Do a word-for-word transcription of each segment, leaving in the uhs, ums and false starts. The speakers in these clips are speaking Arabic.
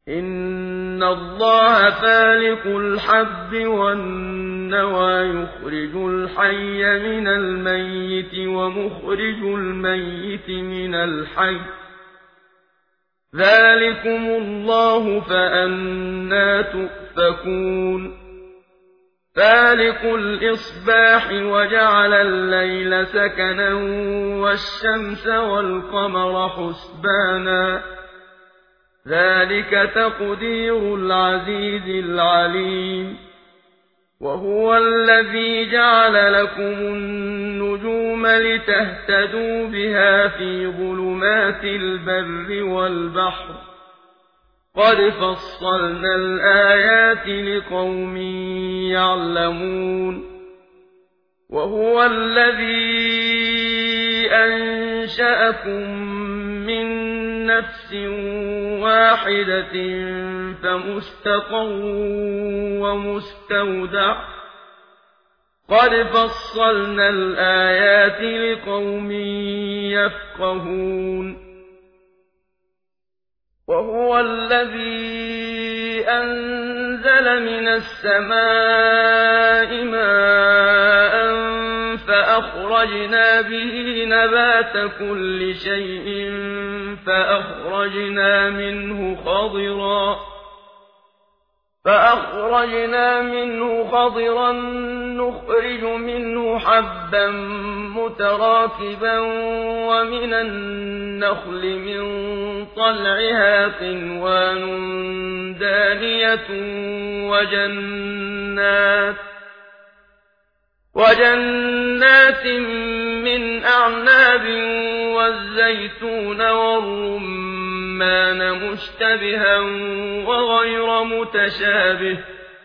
إِنَّ اللَّهَ فَالِقُ الْحَبِّ وَالنَّوَىٰ يُخْرِجُ الْحَيَّ مِنَ الْمَيِّتِ وَمُخْرِجُ الْمَيِّتِ مِنَ الْحَيِّ ۚ ذَٰلِكُمُ اللَّهُ فَأَنَّىٰ تُؤْفَكُونَ فَالِقُ الْإِصْبَاحِ وَجَعَلَ اللَّيْلَ سَكَنًا وَالشَّمْسَ وَالْقَمَرَ حُسْبَانًا ۚ ذَٰلِكَ تَقْدِيرُ الْعَزِيزِ الْعَلِيمِ وَهُوَ الَّذِي جَعَلَ لَكُمُ النُّجُومَ لِتَهْتَدُوا بِهَا فِي ظُلُمَاتِ الْبَرِّ وَالْبَحْرِ ۗ قَدْ فَصَّلْنَا الْآيَاتِ لِقَوْمٍ يَعْلَمُونَ وَهُوَ الَّذِي أَنشَأَكُم مِّن نَّفْسٍ وَاحِدَةٍ فَمُسْتَقَرٌّ وَمُسْتَوْدَعٌ ۗ قَدْ فَصَّلْنَا الْآيَاتِ لِقَوْمٍ يَفْقَهُونَ وَهُوَ الَّذِي أَنزَلَ مِنَ السَّمَاءِ مَاءً فَأَخْرَجْنَا بِهِ نَبَاتَ كُلِّ شَيْءٍ فَأَخْرَجْنَا مِنْهُ خَضِرًا فَأَخْرَجْنَا مِنْهُ خَضِرًا نُّخْرِجُ مِنْهُ حَبًّا مُّتَرَاكِبًا وَمِنَ النَّخْلِ مِن طَلْعِهَا قِنْوَانٌ دَانِيَةٌ وَجَنَّاتٍ وَجَنَّاتٍ مِّنْ أَعْنَابٍ وَالزَّيْتُونَ وَالرُّمَّانَ مُشْتَبِهًا وَغَيْرَ مُتَشَابِهٍ ۗ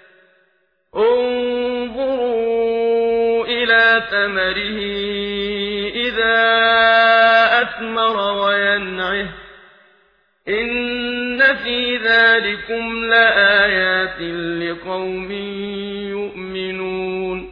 انظُرُوا إِلَىٰ ثَمَرِهِ إِذَا أَثْمَرَ وَيَنْعِهِ ۚ إِنَّ فِي ذَٰلِكُمْ لَآيَاتٍ لِّقَوْمٍ يُؤْمِنُونَ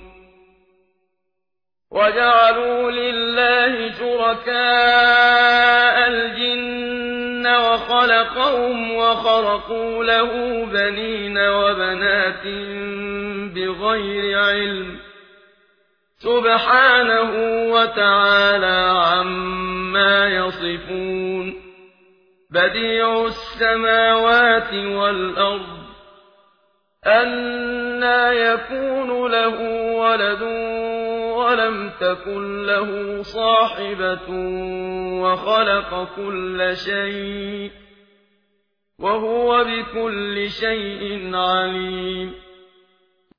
وَجَعَلُوا لِلَّهِ شُرَكَاءَ الْجِنَّ وَخَلَقَهُمْ وَخَرَقُوا لَهُ بَنِينَ وَبَنَاتٍ بِغَيْرِ عِلْمٍ ۚ سُبْحَانَهُ وَتَعَالَىٰ عَمَّا يَصِفُونَ بَدِيعُ السَّمَاوَاتِ وَالْأَرْضِ ۖ أَنَّىٰ يَكُونُ لَهُ وَلَدٌ وَلَمْ تَكُن لَّهُ صَاحِبَةٌ وَخَلَقَ كُلَّ شَيْءٍ ۖ وَهُوَ بِكُلِّ شَيْءٍ عَلِيمٌ